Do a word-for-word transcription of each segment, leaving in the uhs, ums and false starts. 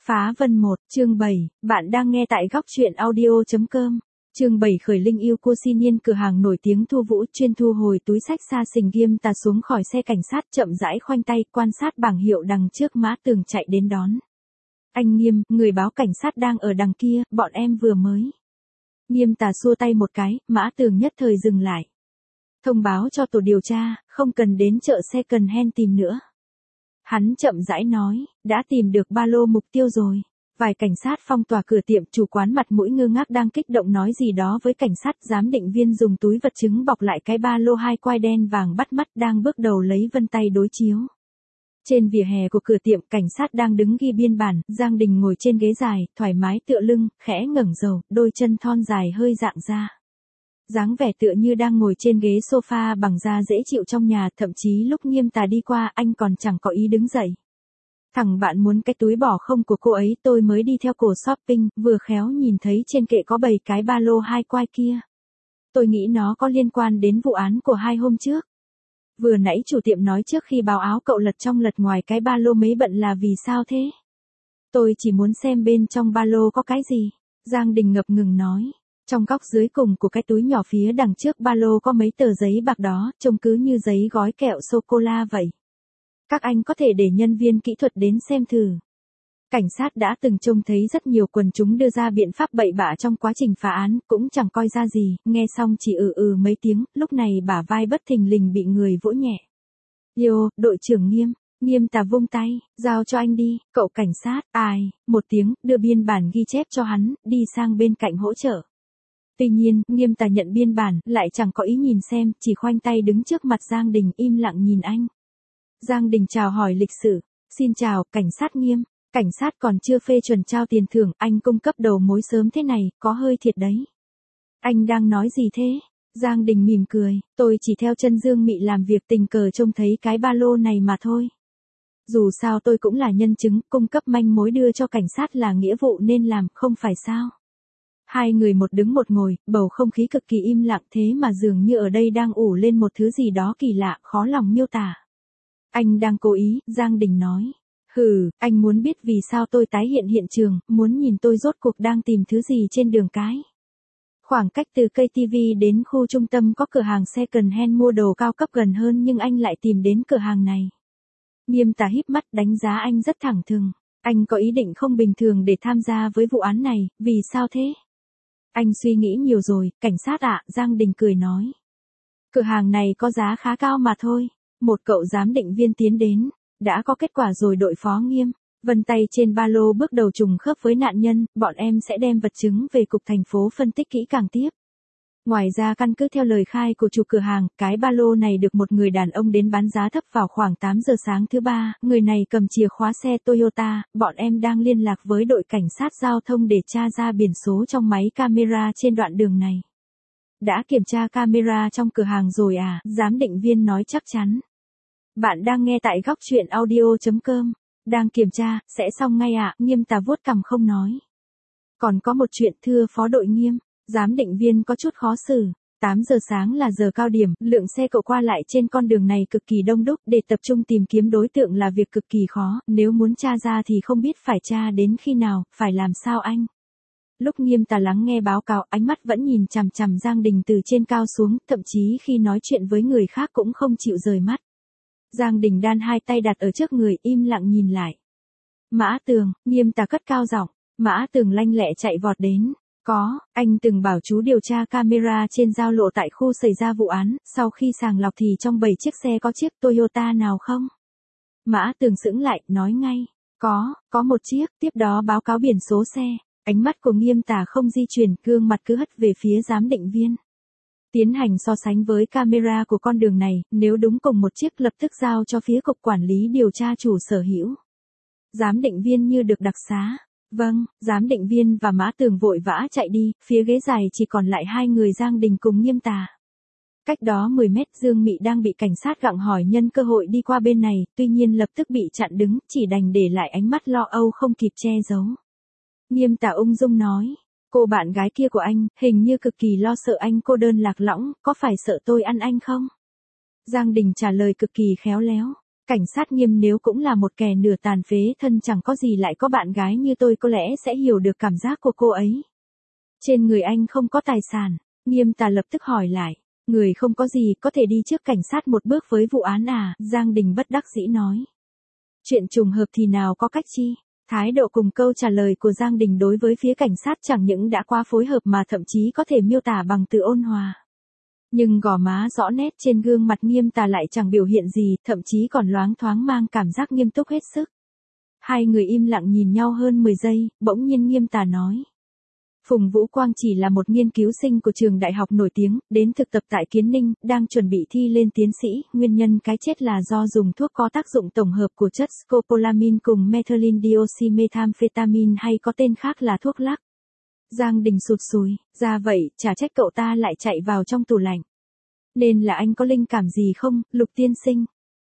Phá Vân một, chương bảy, bạn đang nghe tại góc truyện audio chấm com. Chương bảy khởi linh yêu cô xin nhiên cửa hàng nổi tiếng Thu Vũ chuyên thu hồi túi sách xa xình Nghiêm Tà xuống khỏi xe cảnh sát chậm rãi khoanh tay quan sát bảng hiệu đằng trước Mã Tường chạy đến đón. Anh Nghiêm, người báo cảnh sát đang ở đằng kia, bọn em vừa mới. Nghiêm Tà xua tay một cái, Mã Tường nhất thời dừng lại. Thông báo cho tổ điều tra, không cần đến chợ second hand tìm nữa. Hắn chậm rãi nói, đã tìm được ba lô mục tiêu rồi. Vài cảnh sát phong tỏa cửa tiệm, chủ quán mặt mũi ngơ ngác đang kích động nói gì đó với cảnh sát. Giám định viên dùng túi vật chứng bọc lại cái ba lô hai quai đen vàng bắt mắt đang bước đầu lấy vân tay đối chiếu. Trên vỉa hè của cửa tiệm, cảnh sát đang đứng ghi biên bản. Giang Đình ngồi trên ghế dài, thoải mái tựa lưng, khẽ ngẩng đầu, đôi chân thon dài hơi dạng ra. Dáng vẻ tựa như đang ngồi trên ghế sofa bằng da dễ chịu trong nhà, thậm chí lúc Nghiêm Tà đi qua anh còn chẳng có ý đứng dậy. Thằng bạn muốn cái túi bỏ không của cô ấy, tôi mới đi theo cổ shopping, vừa khéo nhìn thấy trên kệ có bầy cái ba lô hai quai kia. Tôi nghĩ nó có liên quan đến vụ án của hai hôm trước. Vừa nãy chủ tiệm nói trước khi báo áo cậu lật trong lật ngoài cái ba lô mấy bận là vì sao thế? Tôi chỉ muốn xem bên trong ba lô có cái gì. Giang Đình ngập ngừng nói. Trong góc dưới cùng của cái túi nhỏ phía đằng trước ba lô có mấy tờ giấy bạc đó, trông cứ như giấy gói kẹo sô-cô-la vậy. Các anh có thể để nhân viên kỹ thuật đến xem thử. Cảnh sát đã từng trông thấy rất nhiều quần chúng đưa ra biện pháp bậy bạ trong quá trình phá án, cũng chẳng coi ra gì, nghe xong chỉ ừ ừ mấy tiếng, lúc này bả vai bất thình lình bị người vỗ nhẹ. Yo, đội trưởng Nghiêm. Nghiêm Tà vung tay, giao cho anh đi, cậu cảnh sát, ai, một tiếng, đưa biên bản ghi chép cho hắn, đi sang bên cạnh hỗ trợ. Tuy nhiên, Nghiêm Tà nhận biên bản, lại chẳng có ý nhìn xem, chỉ khoanh tay đứng trước mặt Giang Đình im lặng nhìn anh. Giang Đình chào hỏi lịch sự, xin chào, cảnh sát Nghiêm, cảnh sát còn chưa phê chuẩn trao tiền thưởng, anh cung cấp đầu mối sớm thế này, có hơi thiệt đấy. Anh đang nói gì thế? Giang Đình mỉm cười, tôi chỉ theo chân Dương Mị làm việc tình cờ trông thấy cái ba lô này mà thôi. Dù sao tôi cũng là nhân chứng, cung cấp manh mối đưa cho cảnh sát là nghĩa vụ nên làm, không phải sao? Hai người một đứng một ngồi, bầu không khí cực kỳ im lặng thế mà dường như ở đây đang ủ lên một thứ gì đó kỳ lạ, khó lòng miêu tả. Anh đang cố ý, Giang Đình nói. Hừ, anh muốn biết vì sao tôi tái hiện hiện trường, muốn nhìn tôi rốt cuộc đang tìm thứ gì trên đường cái. Khoảng cách từ cây ti vi đến khu trung tâm có cửa hàng second hand mua đồ cao cấp gần hơn nhưng anh lại tìm đến cửa hàng này. Nghiêm Tà híp mắt đánh giá anh rất thẳng thừng. Anh có ý định không bình thường để tham gia với vụ án này, vì sao thế? Anh suy nghĩ nhiều rồi, cảnh sát ạ, Giang Đình cười nói. Cửa hàng này có giá khá cao mà thôi. Một cậu giám định viên tiến đến. Đã có kết quả rồi đội phó Nghiêm. Vân tay trên ba lô bước đầu trùng khớp với nạn nhân, bọn em sẽ đem vật chứng về cục thành phố phân tích kỹ càng tiếp. Ngoài ra căn cứ theo lời khai của chủ cửa hàng, cái ba lô này được một người đàn ông đến bán giá thấp vào khoảng tám giờ sáng thứ ba, người này cầm chìa khóa xe Toyota, bọn em đang liên lạc với đội cảnh sát giao thông để tra ra biển số trong máy camera trên đoạn đường này. Đã kiểm tra camera trong cửa hàng rồi à, giám định viên nói chắc chắn. Bạn đang nghe tại góc truyện audio chấm com, đang kiểm tra, sẽ xong ngay ạ, à? Nghiêm Tà vuốt cằm không nói. Còn có một chuyện thưa phó đội Nghiêm. Giám định viên có chút khó xử. tám giờ sáng là giờ cao điểm, lượng xe cộ qua lại trên con đường này cực kỳ đông đúc, để tập trung tìm kiếm đối tượng là việc cực kỳ khó, nếu muốn tra ra thì không biết phải tra đến khi nào, phải làm sao anh? Lúc Nghiêm Tà lắng nghe báo cáo, ánh mắt vẫn nhìn chằm chằm Giang Đình từ trên cao xuống, thậm chí khi nói chuyện với người khác cũng không chịu rời mắt. Giang Đình đan hai tay đặt ở trước người, im lặng nhìn lại. Mã Tường, Nghiêm Tà cất cao giọng, Mã Tường lanh lẹ chạy vọt đến. Có, anh từng bảo chú điều tra camera trên giao lộ tại khu xảy ra vụ án, sau khi sàng lọc thì trong bảy chiếc xe có chiếc Toyota nào không? Mã Tường sững lại, nói ngay, có, có một chiếc, tiếp đó báo cáo biển số xe, ánh mắt của Nghiêm Tà không di chuyển, gương mặt cứ hất về phía giám định viên. Tiến hành so sánh với camera của con đường này, nếu đúng cùng một chiếc lập tức giao cho phía cục quản lý điều tra chủ sở hữu. Giám định viên như được đặc xá. Vâng, giám định viên và Mã Tường vội vã chạy đi, phía ghế dài chỉ còn lại hai người Giang Đình cùng Nghiêm Tà. Cách đó mười mét Dương Mị đang bị cảnh sát gặng hỏi nhân cơ hội đi qua bên này, tuy nhiên lập tức bị chặn đứng, chỉ đành để lại ánh mắt lo âu không kịp che giấu. Nghiêm Tà ung dung nói, cô bạn gái kia của anh, hình như cực kỳ lo sợ anh cô đơn lạc lõng, có phải sợ tôi ăn anh không? Giang Đình trả lời cực kỳ khéo léo. Cảnh sát Nghiêm nếu cũng là một kẻ nửa tàn phế thân chẳng có gì lại có bạn gái như tôi có lẽ sẽ hiểu được cảm giác của cô ấy. Trên người anh không có tài sản, Nghiêm Tà lập tức hỏi lại. Người không có gì có thể đi trước cảnh sát một bước với vụ án à, Giang Đình bất đắc dĩ nói. Chuyện trùng hợp thì nào có cách chi. Thái độ cùng câu trả lời của Giang Đình đối với phía cảnh sát chẳng những đã qua phối hợp mà thậm chí có thể miêu tả bằng từ ôn hòa. Nhưng gò má rõ nét trên gương mặt Nghiêm Tà lại chẳng biểu hiện gì, thậm chí còn loáng thoáng mang cảm giác nghiêm túc hết sức. Hai người im lặng nhìn nhau hơn mười giây, bỗng nhiên Nghiêm Tà nói. Phùng Vũ Quang chỉ là một nghiên cứu sinh của trường đại học nổi tiếng, đến thực tập tại Kiến Ninh, đang chuẩn bị thi lên tiến sĩ, nguyên nhân cái chết là do dùng thuốc có tác dụng tổng hợp của chất scopolamine cùng methylene-dioxymethamphetamine hay có tên khác là thuốc lắc. Giang Đình sụt sùi, ra vậy, chả trách cậu ta lại chạy vào trong tủ lạnh. Nên là anh có linh cảm gì không, Lục tiên sinh?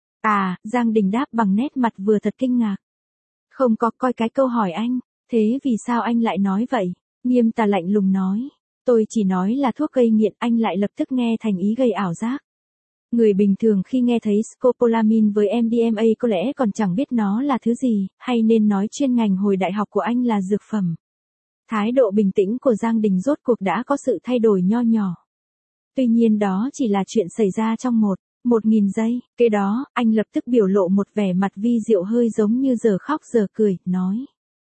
À, Giang Đình đáp bằng nét mặt vừa thật kinh ngạc. Không có, coi cái câu hỏi anh, thế vì sao anh lại nói vậy? Nghiêm Tà lạnh lùng nói, tôi chỉ nói là thuốc gây nghiện, anh lại lập tức nghe thành ý gây ảo giác. Người bình thường khi nghe thấy scopolamine với em đê em a có lẽ còn chẳng biết nó là thứ gì, hay nên nói chuyên ngành hồi đại học của anh là dược phẩm. Thái độ bình tĩnh của Giang Đình rốt cuộc đã có sự thay đổi nho nhỏ. Tuy nhiên đó chỉ là chuyện xảy ra trong một, một nghìn giây, kế đó, anh lập tức biểu lộ một vẻ mặt vi diệu hơi giống như giờ khóc giờ cười, nói.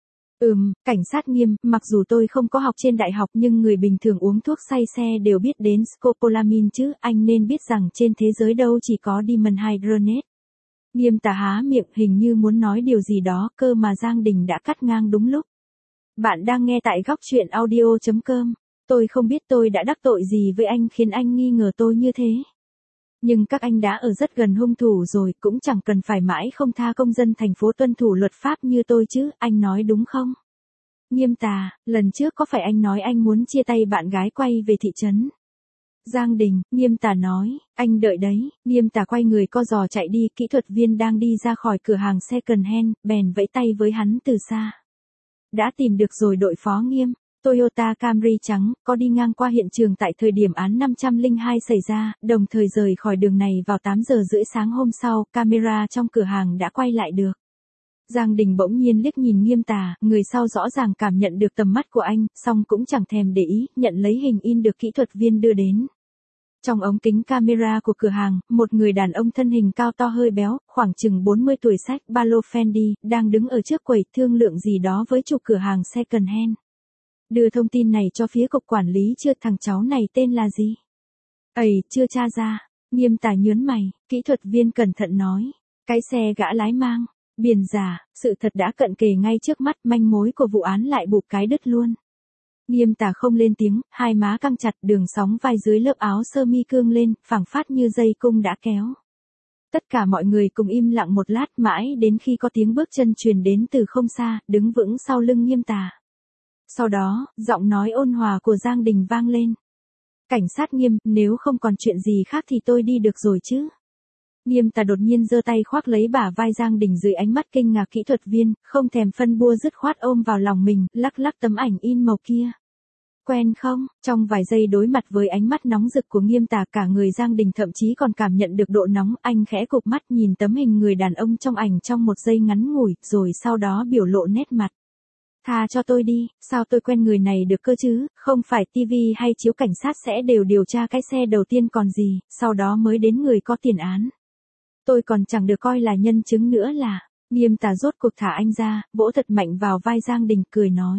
Ừm, cảnh sát Nghiêm, mặc dù tôi không có học trên đại học nhưng người bình thường uống thuốc say xe đều biết đến scopolamine chứ, anh nên biết rằng trên thế giới đâu chỉ có dimenhydrinate. Nghiêm Tà há miệng hình như muốn nói điều gì đó, cơ mà Giang Đình đã cắt ngang đúng lúc. Bạn đang nghe tại góc truyện audio chấm com. Tôi không biết tôi đã đắc tội gì với anh khiến anh nghi ngờ tôi như thế. Nhưng các anh đã ở rất gần hung thủ rồi, cũng chẳng cần phải mãi không tha công dân thành phố tuân thủ luật pháp như tôi chứ, anh nói đúng không? Nghiêm Tà, lần trước có phải anh nói anh muốn chia tay bạn gái quay về thị trấn? Giang Đình, Nghiêm Tà nói, anh đợi đấy, Nghiêm Tà quay người co giò chạy đi, kỹ thuật viên đang đi ra khỏi cửa hàng second hand, bèn vẫy tay với hắn từ xa. Đã tìm được rồi đội phó Nghiêm. Toyota Camry trắng, có đi ngang qua hiện trường tại thời điểm án năm trăm lẻ hai xảy ra, đồng thời rời khỏi đường này vào tám giờ rưỡi sáng hôm sau, camera trong cửa hàng đã quay lại được. Giang Đình bỗng nhiên liếc nhìn Nghiêm Tà, người sau rõ ràng cảm nhận được tầm mắt của anh, song cũng chẳng thèm để ý, nhận lấy hình in được kỹ thuật viên đưa đến. Trong ống kính camera của cửa hàng, một người đàn ông thân hình cao to hơi béo, khoảng chừng bốn mươi tuổi xách ba lô Fendi, đang đứng ở trước quầy thương lượng gì đó với chủ cửa hàng second hand. Đưa thông tin này cho phía cục quản lý chưa, thằng cháu này tên là gì? Ây, chưa tra ra. Nghiêm Tà nhớn mày, kỹ thuật viên cẩn thận nói. Cái xe gã lái mang, biển giả, sự thật đã cận kề ngay trước mắt, manh mối của vụ án lại bụp cái đứt luôn. Nghiêm Tà không lên tiếng, hai má căng chặt, đường sóng vai dưới lớp áo sơ mi cương lên, phẳng phát như dây cung đã kéo. Tất cả mọi người cùng im lặng một lát mãi đến khi có tiếng bước chân truyền đến từ không xa, đứng vững sau lưng Nghiêm Tà. Sau đó, giọng nói ôn hòa của Giang Đình vang lên. Cảnh sát Nghiêm, nếu không còn chuyện gì khác thì tôi đi được rồi chứ. Nghiêm Tà đột nhiên giơ tay khoác lấy bả vai Giang Đình dưới ánh mắt kinh ngạc kỹ thuật viên, không thèm phân bua dứt khoát ôm vào lòng mình, lắc lắc tấm ảnh in màu kia. Quen không? Trong vài giây đối mặt với ánh mắt nóng rực của Nghiêm Tà, cả người Giang Đình thậm chí còn cảm nhận được độ nóng, anh khẽ cụp mắt nhìn tấm hình người đàn ông trong ảnh trong một giây ngắn ngủi, rồi sau đó biểu lộ nét mặt. Tha cho tôi đi, sao tôi quen người này được cơ chứ, không phải tivi hay chiếu cảnh sát sẽ đều điều tra cái xe đầu tiên còn gì, sau đó mới đến người có tiền án. Tôi còn chẳng được coi là nhân chứng nữa là, Nghiêm Tà rốt cuộc thả anh ra, vỗ thật mạnh vào vai Giang Đình, cười nói.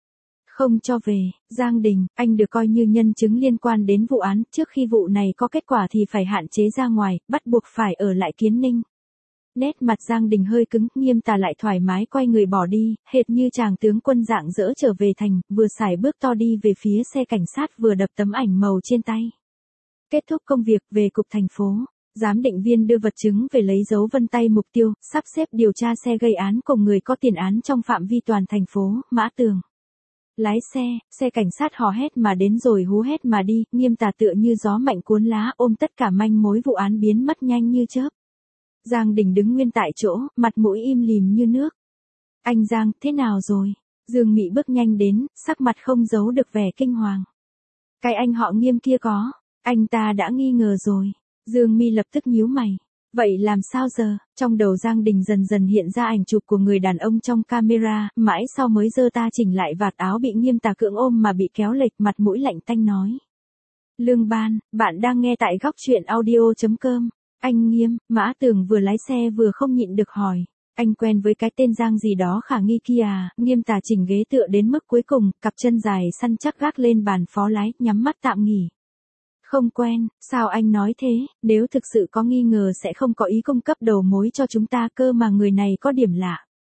Không cho về, Giang Đình, anh được coi như nhân chứng liên quan đến vụ án, trước khi vụ này có kết quả thì phải hạn chế ra ngoài, bắt buộc phải ở lại Kiến Ninh. Nét mặt Giang Đình hơi cứng, Nghiêm Tà lại thoải mái quay người bỏ đi, hệt như chàng tướng quân rạng rỡ trở về thành, vừa sải bước to đi về phía xe cảnh sát vừa đập tấm ảnh màu trên tay. Kết thúc công việc, về cục thành phố, giám định viên đưa vật chứng về lấy dấu vân tay mục tiêu, sắp xếp điều tra xe gây án cùng người có tiền án trong phạm vi toàn thành phố, Mã Tường. Lái xe, xe cảnh sát hò hét mà đến rồi hú hét mà đi, Nghiêm Tà tựa như gió mạnh cuốn lá ôm tất cả manh mối vụ án biến mất nhanh như chớp. Giang Đình đứng nguyên tại chỗ, mặt mũi im lìm như nước. Anh Giang, thế nào rồi? Dương Mị bước nhanh đến, sắc mặt không giấu được vẻ kinh hoàng. Cái anh họ Nghiêm kia có, anh ta đã nghi ngờ rồi. Dương Mi lập tức nhíu mày. Vậy làm sao giờ? Trong đầu Giang Đình dần dần hiện ra ảnh chụp của người đàn ông trong camera, mãi sau mới giơ ta chỉnh lại vạt áo bị Nghiêm Tà cưỡng ôm mà bị kéo lệch, mặt mũi lạnh tanh nói. Lương Ban, bạn đang nghe tại góc truyện audio.com. Anh Nghiêm, Mã Tường vừa lái xe vừa không nhịn được hỏi. Anh quen với cái tên Giang gì đó khả nghi kia à? Nghiêm Tà chỉnh ghế tựa đến mức cuối cùng, cặp chân dài săn chắc gác lên bàn phó lái, nhắm mắt tạm nghỉ. Không quen, sao anh nói thế, nếu thực sự có nghi ngờ sẽ không có ý cung cấp đầu mối cho chúng ta cơ mà người này có điểm lạ.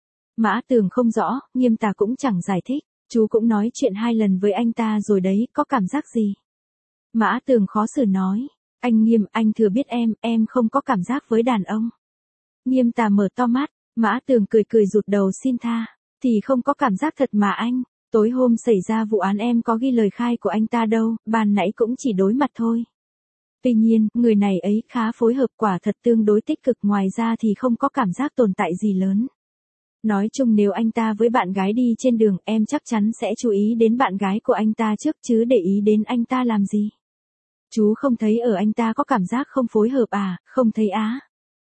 Mã Tường không rõ, Nghiêm Tà cũng chẳng giải thích, chú cũng nói chuyện hai lần với anh ta rồi đấy, có cảm giác gì? Mã Tường khó xử nói, anh Nghiêm, anh thừa biết em, em không có cảm giác với đàn ông. Nghiêm Tà mở to mắt, Mã Tường cười cười rụt đầu xin tha, thì không có cảm giác thật mà anh. Tối hôm xảy ra vụ án em có ghi lời khai của anh ta đâu, ban nãy cũng chỉ đối mặt thôi. Tuy nhiên, người này ấy khá phối hợp, quả thật tương đối tích cực, ngoài ra thì không có cảm giác tồn tại gì lớn. Nói chung nếu anh ta với bạn gái đi trên đường, em chắc chắn sẽ chú ý đến bạn gái của anh ta trước chứ để ý đến anh ta làm gì. Chú không thấy ở anh ta có cảm giác không phối hợp à, không thấy á.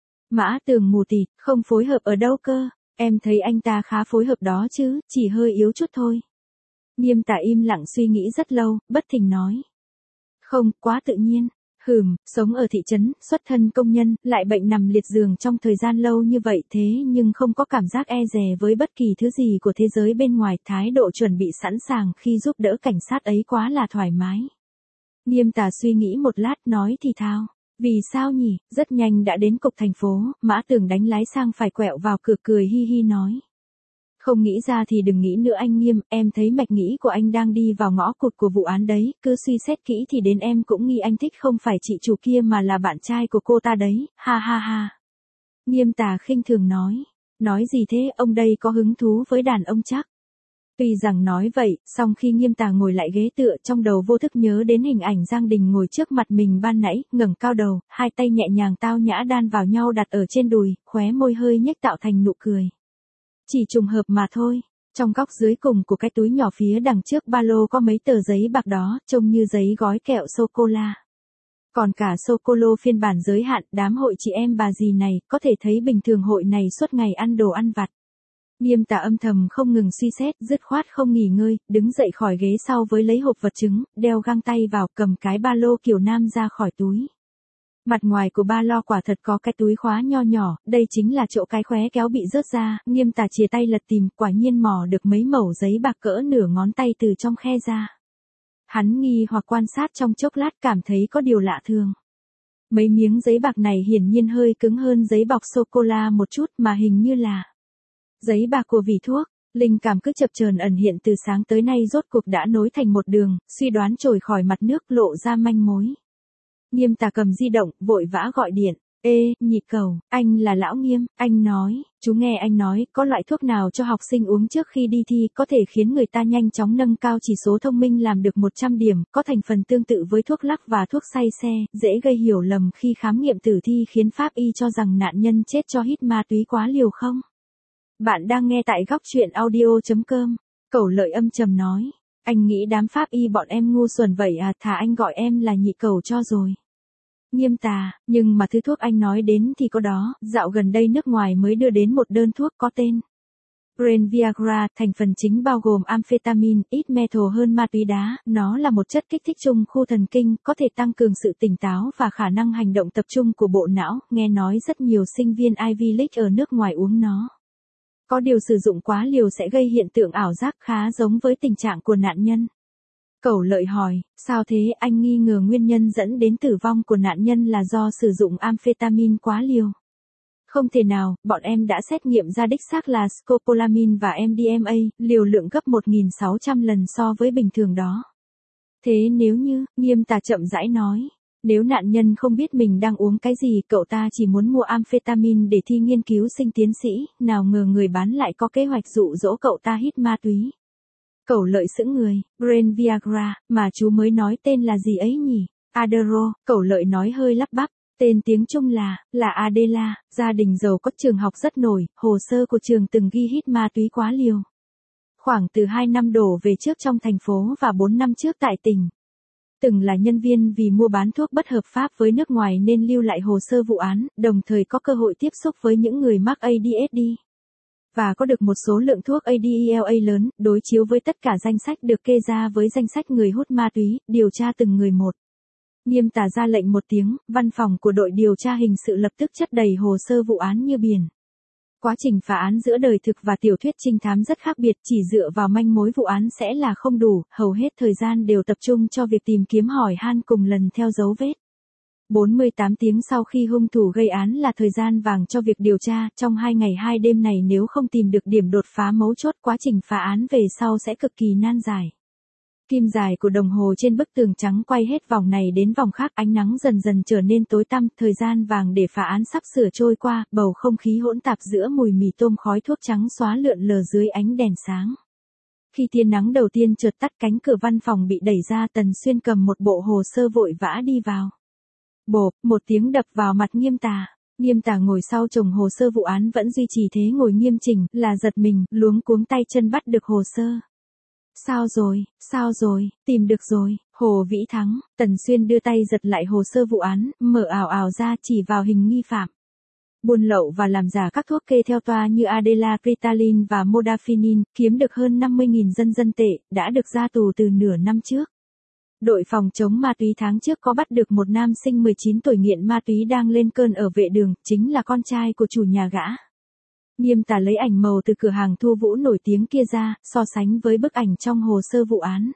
Mã Tường mù tịt, không phối hợp ở đâu cơ, em thấy anh ta khá phối hợp đó chứ, chỉ hơi yếu chút thôi. Nghiêm Tà im lặng suy nghĩ rất lâu, bất thình nói. Không, quá tự nhiên. Hừm, sống ở thị trấn, xuất thân công nhân, lại bệnh nằm liệt giường trong thời gian lâu như vậy thế nhưng không có cảm giác e dè với bất kỳ thứ gì của thế giới bên ngoài, thái độ chuẩn bị sẵn sàng khi giúp đỡ cảnh sát ấy quá là thoải mái. Nghiêm Tà suy nghĩ một lát nói thì thào. Vì sao nhỉ, rất nhanh đã đến cục thành phố, Mã Tường đánh lái sang phải quẹo vào cửa cười hi hi nói. Không nghĩ ra thì đừng nghĩ nữa anh Nghiêm, em thấy mạch nghĩ của anh đang đi vào ngõ cụt của vụ án đấy, cứ suy xét kỹ thì đến em cũng nghi anh thích không phải chị chủ kia mà là bạn trai của cô ta đấy, ha ha ha. Nghiêm Tà khinh thường nói, nói gì thế, ông đây có hứng thú với đàn ông chắc. Tuy rằng nói vậy, song khi Nghiêm Tà ngồi lại ghế tựa trong đầu vô thức nhớ đến hình ảnh Giang Đình ngồi trước mặt mình ban nãy, ngẩng cao đầu, hai tay nhẹ nhàng tao nhã đan vào nhau đặt ở trên đùi, khóe môi hơi nhếch tạo thành nụ cười. Chỉ trùng hợp mà thôi, trong góc dưới cùng của cái túi nhỏ phía đằng trước ba lô có mấy tờ giấy bạc đó, trông như giấy gói kẹo sô-cô-la. Còn cả sô-cô-lô phiên bản giới hạn, đám hội chị em bà dì này, có thể thấy bình thường hội này suốt ngày ăn đồ ăn vặt. Nghiêm Tà âm thầm không ngừng suy xét, dứt khoát không nghỉ ngơi, đứng dậy khỏi ghế sau với lấy hộp vật chứng, đeo găng tay vào, cầm cái ba lô kiểu nam ra khỏi túi. Mặt ngoài của ba lô quả thật có cái túi khóa nho nhỏ, đây chính là chỗ cái khóe kéo bị rớt ra, Nghiêm Tà chìa tay lật tìm, quả nhiên mò được mấy mẩu giấy bạc cỡ nửa ngón tay từ trong khe ra. Hắn nghi hoặc quan sát trong chốc lát cảm thấy có điều lạ thường. Mấy miếng giấy bạc này hiển nhiên hơi cứng hơn giấy bọc sô-cô-la một chút mà hình như là giấy bạc của vỉ thuốc. Linh cảm cứ chập chờn ẩn hiện từ sáng tới nay rốt cuộc đã nối thành một đường, suy đoán trồi khỏi mặt nước lộ ra manh mối. Nghiêm Tà cầm di động, vội vã gọi điện. Ê, nhị cầu, anh là Lão Nghiêm, anh nói, chú nghe anh nói, có loại thuốc nào cho học sinh uống trước khi đi thi có thể khiến người ta nhanh chóng nâng cao chỉ số thông minh làm được một trăm điểm, có thành phần tương tự với thuốc lắc và thuốc say xe, dễ gây hiểu lầm khi khám nghiệm tử thi khiến pháp y cho rằng nạn nhân chết do hít ma túy quá liều không? Bạn đang nghe tại góc truyện audio.com. Cẩu Lợi âm trầm nói. Anh nghĩ đám pháp y bọn em ngu xuẩn vậy à, thà anh gọi em là nhị cẩu cho rồi. Nghiêm Tà, nhưng mà thứ thuốc anh nói đến thì có đó, dạo gần đây nước ngoài mới đưa đến một đơn thuốc có tên Brain Viagra, thành phần chính bao gồm amphetamine, ít metal hơn ma túy đá, nó là một chất kích thích trung khu thần kinh, có thể tăng cường sự tỉnh táo và khả năng hành động tập trung của bộ não, nghe nói rất nhiều sinh viên Ivy League ở nước ngoài uống nó. Có điều sử dụng quá liều sẽ gây hiện tượng ảo giác khá giống với tình trạng của nạn nhân. Cẩu Lợi hỏi, sao thế, anh nghi ngờ nguyên nhân dẫn đến tử vong của nạn nhân là do sử dụng amphetamine quá liều. Không thể nào, bọn em đã xét nghiệm ra đích xác là scopolamine và em đê em a, liều lượng gấp một nghìn sáu trăm lần so với bình thường đó. Thế nếu như, Nghiêm Tà chậm rãi nói, nếu nạn nhân không biết mình đang uống cái gì, cậu ta chỉ muốn mua amphetamine để thi nghiên cứu sinh tiến sĩ, nào ngờ người bán lại có kế hoạch dụ dỗ cậu ta hít ma túy. Cẩu Lợi sững người, Brain Viagra, mà chú mới nói tên là gì ấy nhỉ? Adderall, Cẩu Lợi nói hơi lắp bắp, tên tiếng Trung là, là Adela, gia đình giàu có trường học rất nổi, hồ sơ của trường từng ghi hít ma túy quá liều. Khoảng từ hai năm đổ về trước trong thành phố và bốn năm trước tại tỉnh từng là nhân viên vì mua bán thuốc bất hợp pháp với nước ngoài nên lưu lại hồ sơ vụ án, đồng thời có cơ hội tiếp xúc với những người mắc a đê ếch đê. Và có được một số lượng thuốc a đê e lờ a lớn, đối chiếu với tất cả danh sách được kê ra với danh sách người hút ma túy, điều tra từng người một. Nghiêm tả ra lệnh một tiếng, văn phòng của đội điều tra hình sự lập tức chất đầy hồ sơ vụ án như biển. Quá trình phá án giữa đời thực và tiểu thuyết trinh thám rất khác biệt, chỉ dựa vào manh mối vụ án sẽ là không đủ, hầu hết thời gian đều tập trung cho việc tìm kiếm hỏi han cùng lần theo dấu vết. bốn mươi tám tiếng sau khi hung thủ gây án là thời gian vàng cho việc điều tra, trong hai ngày hai đêm này nếu không tìm được điểm đột phá mấu chốt, quá trình phá án về sau sẽ cực kỳ nan giải. Kim dài của đồng hồ trên bức tường trắng quay hết vòng này đến vòng khác, ánh nắng dần dần trở nên tối tăm, thời gian vàng để phá án sắp sửa trôi qua, bầu không khí hỗn tạp giữa mùi mì tôm khói thuốc trắng xóa lượn lờ dưới ánh đèn sáng. Khi tia nắng đầu tiên chợt tắt, cánh cửa văn phòng bị đẩy ra, Tần Xuyên cầm một bộ hồ sơ vội vã đi vào. Bộp, một tiếng đập vào mặt Nghiêm Tà. Nghiêm Tà ngồi sau chồng hồ sơ vụ án vẫn duy trì thế ngồi nghiêm chỉnh, là giật mình, luống cuống tay chân bắt được hồ sơ. Sao rồi, sao rồi, tìm được rồi, Hồ Vĩ Thắng. Tần Xuyên đưa tay giật lại hồ sơ vụ án, mở ảo ảo ra chỉ vào hình nghi phạm. Buôn lậu và làm giả các thuốc kê theo toa như Adela, Ritalin và Modafinil, kiếm được hơn năm mươi nghìn dân dân tệ, đã được ra tù từ nửa năm trước. Đội phòng chống ma túy tháng trước có bắt được một nam sinh mười chín tuổi nghiện ma túy đang lên cơn ở vệ đường, chính là con trai của chủ nhà gã. Nghiêm Tà lấy ảnh màu từ cửa hàng Thu Vũ nổi tiếng kia ra, so sánh với bức ảnh trong hồ sơ vụ án.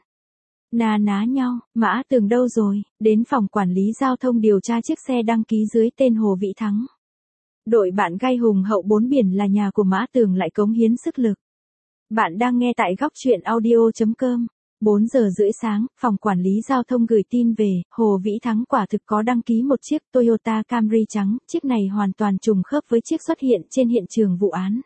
Na ná nhau, Mã Tường đâu rồi, đến phòng quản lý giao thông điều tra chiếc xe đăng ký dưới tên Hồ Vĩ Thắng. Đội bạn gai hùng hậu bốn biển là nhà của Mã Tường lại cống hiến sức lực. Bạn đang nghe tại góc truyện audio chấm com. bốn giờ rưỡi sáng, phòng quản lý giao thông gửi tin về, Hồ Vĩ Thắng quả thực có đăng ký một chiếc Toyota Camry trắng, chiếc này hoàn toàn trùng khớp với chiếc xuất hiện trên hiện trường vụ án.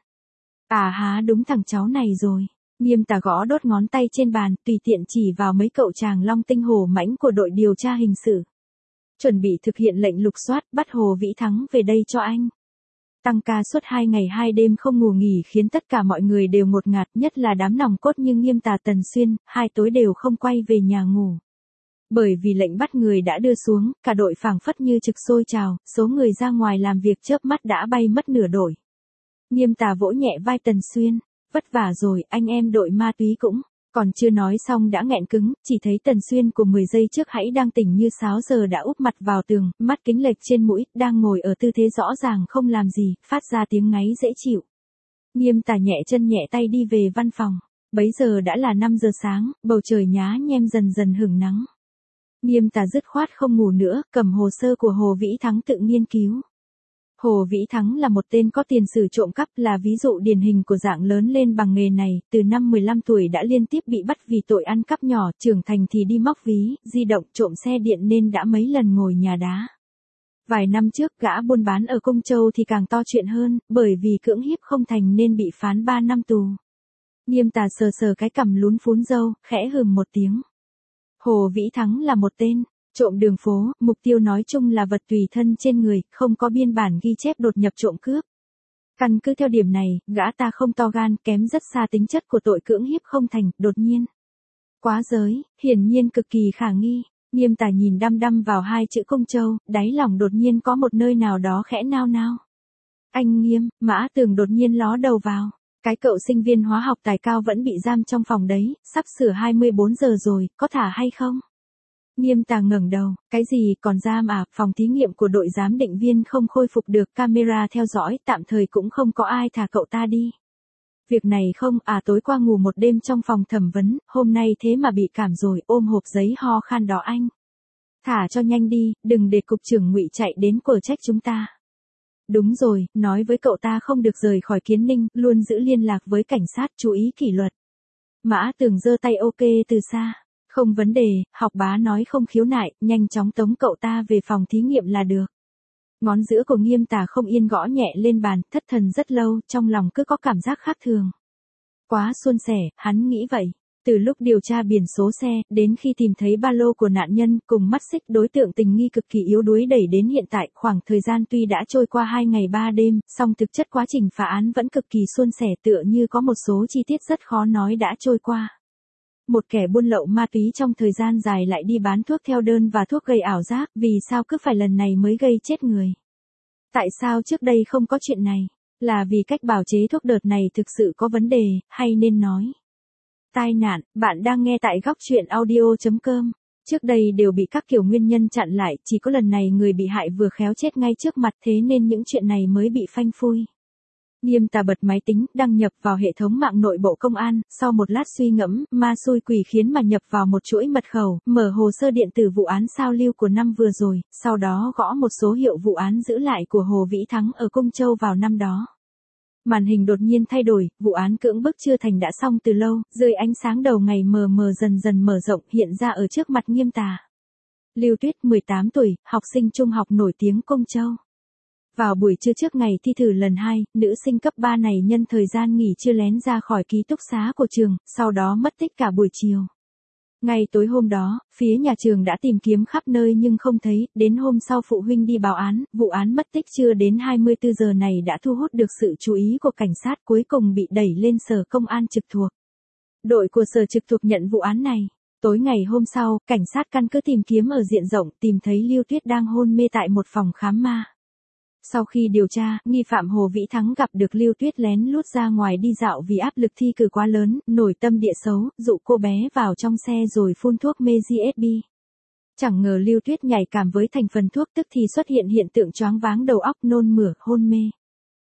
À há, đúng thằng cháu này rồi. Nghiêm Tà gõ đốt ngón tay trên bàn, tùy tiện chỉ vào mấy cậu chàng long tinh hổ mãnh của đội điều tra hình sự. Chuẩn bị thực hiện lệnh lục soát, bắt Hồ Vĩ Thắng về đây cho anh. Tăng ca suốt hai ngày hai đêm không ngủ nghỉ khiến tất cả mọi người đều ngột ngạt, nhất là đám nòng cốt như Nghiêm Tà, Tần Xuyên, hai tối đều không quay về nhà ngủ. Bởi vì lệnh bắt người đã đưa xuống, cả đội phảng phất như trực sôi trào, số người ra ngoài làm việc chớp mắt đã bay mất nửa đội. Nghiêm Tà vỗ nhẹ vai Tần Xuyên, vất vả rồi, anh em đội ma túy cũng. Còn chưa nói xong đã nghẹn cứng, chỉ thấy Tần Xuyên của mười giây trước hãy đang tỉnh như sáo giờ đã úp mặt vào tường, mắt kính lệch trên mũi, đang ngồi ở tư thế rõ ràng không làm gì, phát ra tiếng ngáy dễ chịu. Nghiêm Tà nhẹ chân nhẹ tay đi về văn phòng. Bấy giờ đã là năm giờ sáng, bầu trời nhá nhem dần dần hửng nắng. Nghiêm Tà dứt khoát không ngủ nữa, cầm hồ sơ của Hồ Vĩ Thắng tự nghiên cứu. Hồ Vĩ Thắng là một tên có tiền sử trộm cắp, là ví dụ điển hình của dạng lớn lên bằng nghề này, từ năm mười lăm tuổi đã liên tiếp bị bắt vì tội ăn cắp nhỏ, trưởng thành thì đi móc ví, di động, trộm xe điện nên đã mấy lần ngồi nhà đá. Vài năm trước gã buôn bán ở Công Châu thì càng to chuyện hơn, bởi vì cưỡng hiếp không thành nên bị phán ba năm tù. Nghiêm Tà sờ sờ cái cằm lún phún râu, khẽ hừm một tiếng. Hồ Vĩ Thắng là một tên trộm đường phố, mục tiêu nói chung là vật tùy thân trên người, không có biên bản ghi chép đột nhập trộm cướp. Căn cứ theo điểm này, gã ta không to gan, kém rất xa tính chất của tội cưỡng hiếp không thành, đột nhiên. Quá giới, hiển nhiên cực kỳ khả nghi. Nghiêm Tà nhìn đăm đăm vào hai chữ Công Châu, đáy lòng đột nhiên có một nơi nào đó khẽ nao nao. Anh Nghiêm, Mã Tường đột nhiên ló đầu vào. Cái cậu sinh viên hóa học tài cao vẫn bị giam trong phòng đấy, sắp sửa hai mươi bốn giờ rồi, có thả hay không? Nghiêm Tà ngẩng đầu, cái gì còn giam à, phòng thí nghiệm của đội giám định viên không khôi phục được camera theo dõi, tạm thời cũng không có ai thả cậu ta đi. Việc này không, à tối qua ngủ một đêm trong phòng thẩm vấn, hôm nay thế mà bị cảm rồi, ôm hộp giấy ho khan đó anh. Thả cho nhanh đi, đừng để cục trưởng Ngụy chạy đến quở trách chúng ta. Đúng rồi, nói với cậu ta không được rời khỏi Kiến Ninh, luôn giữ liên lạc với cảnh sát, chú ý kỷ luật. Mã Tường giơ tay ok từ xa. Không vấn đề, học bá nói không khiếu nại, nhanh chóng tống cậu ta về phòng thí nghiệm là được. Ngón giữa của Nghiêm Tà không yên gõ nhẹ lên bàn, thất thần rất lâu, trong lòng cứ có cảm giác khác thường. Quá suôn sẻ, hắn nghĩ vậy. Từ lúc điều tra biển số xe, đến khi tìm thấy ba lô của nạn nhân, cùng mắt xích đối tượng tình nghi cực kỳ yếu đuối đẩy đến hiện tại, khoảng thời gian tuy đã trôi qua hai ngày ba đêm, song thực chất quá trình phá án vẫn cực kỳ suôn sẻ, tựa như có một số chi tiết rất khó nói đã trôi qua. Một kẻ buôn lậu ma túy trong thời gian dài lại đi bán thuốc theo đơn và thuốc gây ảo giác, vì sao cứ phải lần này mới gây chết người? Tại sao trước đây không có chuyện này? Là vì cách bào chế thuốc đợt này thực sự có vấn đề, hay nên nói tai nạn? Bạn đang nghe tại góc chuyện audio chấm com. Trước đây đều bị các kiểu nguyên nhân chặn lại, chỉ có lần này người bị hại vừa khéo chết ngay trước mặt, thế nên những chuyện này mới bị phanh phui. Nghiêm Tà bật máy tính, đăng nhập vào hệ thống mạng nội bộ công an, sau một lát suy ngẫm, ma xui quỷ khiến mà nhập vào một chuỗi mật khẩu, mở hồ sơ điện tử vụ án sao lưu của năm vừa rồi, sau đó gõ một số hiệu vụ án giữ lại của Hồ Vĩ Thắng ở Cung Châu vào năm đó. Màn hình đột nhiên thay đổi, vụ án cưỡng bức chưa thành đã xong từ lâu, dưới ánh sáng đầu ngày mờ mờ dần dần mở rộng hiện ra ở trước mặt Nghiêm Tà. Lưu Tuyết, mười tám tuổi, học sinh trung học nổi tiếng Cung Châu. Vào buổi trưa trước ngày thi thử lần hai, nữ sinh cấp ba này nhân thời gian nghỉ trưa lén ra khỏi ký túc xá của trường, sau đó mất tích cả buổi chiều. Ngay tối hôm đó, phía nhà trường đã tìm kiếm khắp nơi nhưng không thấy, đến hôm sau phụ huynh đi báo án, vụ án mất tích chưa đến hai mươi tư giờ này đã thu hút được sự chú ý của cảnh sát, cuối cùng bị đẩy lên sở công an trực thuộc. Đội của sở trực thuộc nhận vụ án này. Tối ngày hôm sau, cảnh sát căn cứ tìm kiếm ở diện rộng, tìm thấy Lưu Tuyết đang hôn mê tại một phòng khám ma. Sau khi điều tra, nghi phạm Hồ Vĩ Thắng gặp được Lưu Tuyết lén lút ra ngoài đi dạo vì áp lực thi cử quá lớn, nổi tâm địa xấu, dụ cô bé vào trong xe rồi phun thuốc mê giê ét bê. Chẳng ngờ Lưu Tuyết nhạy cảm với thành phần thuốc tức thì xuất hiện hiện tượng choáng váng đầu óc, nôn mửa, hôn mê.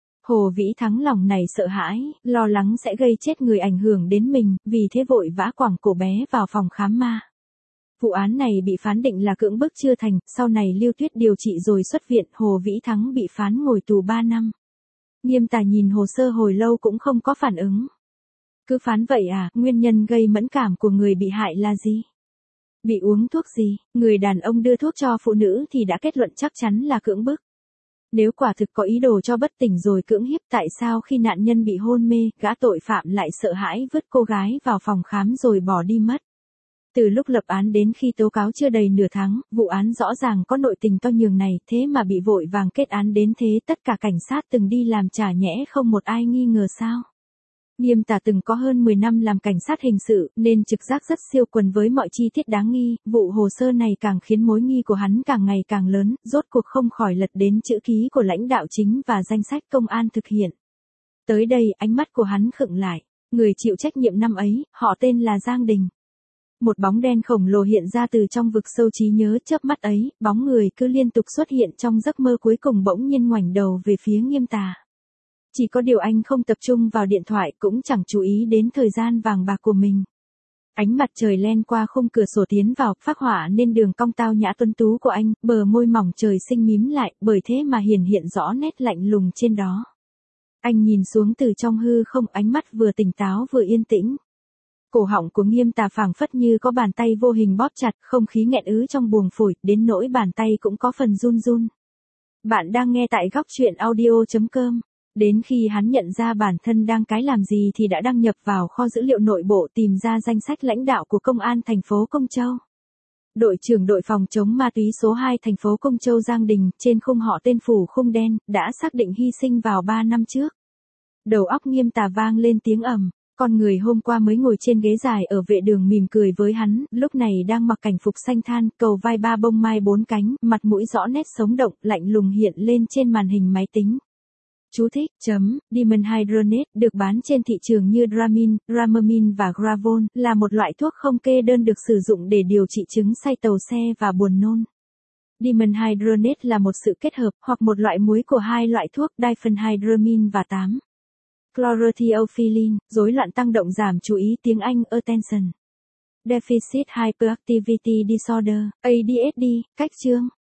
Hồ Vĩ Thắng lòng này sợ hãi, lo lắng sẽ gây chết người ảnh hưởng đến mình, vì thế vội vã quẳng cô bé vào phòng khám ma. Vụ án này bị phán định là cưỡng bức chưa thành, sau này Lưu Tuyết điều trị rồi xuất viện, Hồ Vĩ Thắng bị phán ngồi tù ba năm. Nghiêm Tà nhìn hồ sơ hồi lâu cũng không có phản ứng. Cứ phán vậy à, nguyên nhân gây mẫn cảm của người bị hại là gì? Bị uống thuốc gì? Người đàn ông đưa thuốc cho phụ nữ thì đã kết luận chắc chắn là cưỡng bức. Nếu quả thực có ý đồ cho bất tỉnh rồi cưỡng hiếp, tại sao khi nạn nhân bị hôn mê, gã tội phạm lại sợ hãi vứt cô gái vào phòng khám rồi bỏ đi mất? Từ lúc lập án đến khi tố cáo chưa đầy nửa tháng, vụ án rõ ràng có nội tình to nhường này, thế mà bị vội vàng kết án đến thế, tất cả cảnh sát từng đi làm chả nhẽ không một ai nghi ngờ sao? Nghiêm Tà từng có hơn mười năm làm cảnh sát hình sự, nên trực giác rất siêu quần với mọi chi tiết đáng nghi, vụ hồ sơ này càng khiến mối nghi của hắn càng ngày càng lớn, rốt cuộc không khỏi lật đến chữ ký của lãnh đạo chính và danh sách công an thực hiện. Tới đây, ánh mắt của hắn khựng lại, người chịu trách nhiệm năm ấy, họ tên là Giang Đình. Một bóng đen khổng lồ hiện ra từ trong vực sâu trí nhớ, chớp mắt ấy, bóng người cứ liên tục xuất hiện trong giấc mơ, cuối cùng bỗng nhiên ngoảnh đầu về phía Nghiêm Tà. Chỉ có điều anh không tập trung vào điện thoại, cũng chẳng chú ý đến thời gian vàng bạc của mình. Ánh mặt trời len qua khung cửa sổ tiến vào, phác họa nên đường cong tao nhã tuấn tú của anh, bờ môi mỏng trời xinh mím lại, bởi thế mà hiển hiện rõ nét lạnh lùng trên đó. Anh nhìn xuống từ trong hư không, ánh mắt vừa tỉnh táo vừa yên tĩnh. Cổ họng của Nghiêm Tà phảng phất như có bàn tay vô hình bóp chặt, không khí nghẹn ứ trong buồng phổi, đến nỗi bàn tay cũng có phần run run. Bạn đang nghe tại góc chuyện audio chấm com. Đến khi hắn nhận ra bản thân đang cái làm gì thì đã đăng nhập vào kho dữ liệu nội bộ, tìm ra danh sách lãnh đạo của công an thành phố Cung Châu. Đội trưởng đội phòng chống ma túy số hai thành phố Cung Châu Giang Đình, trên khung họ tên phủ khung đen, đã xác định hy sinh vào ba năm trước. Đầu óc Nghiêm Tà vang lên tiếng ầm. Con người hôm qua mới ngồi trên ghế dài ở vệ đường mỉm cười với hắn, lúc này đang mặc cảnh phục xanh than, cầu vai ba bông mai bốn cánh, mặt mũi rõ nét sống động, lạnh lùng hiện lên trên màn hình máy tính. Chú thích, chấm, Dimenhydronate, được bán trên thị trường như Dramin, Dramamine và Gravol, là một loại thuốc không kê đơn được sử dụng để điều trị chứng say tàu xe và buồn nôn. Dimenhydronate là một sự kết hợp, hoặc một loại muối của hai loại thuốc diphenhydramine và tám. Chlorothiophyllene, rối loạn tăng động giảm chú ý tiếng Anh attention. Deficit Hyperactivity Disorder, A D H D, cách chương.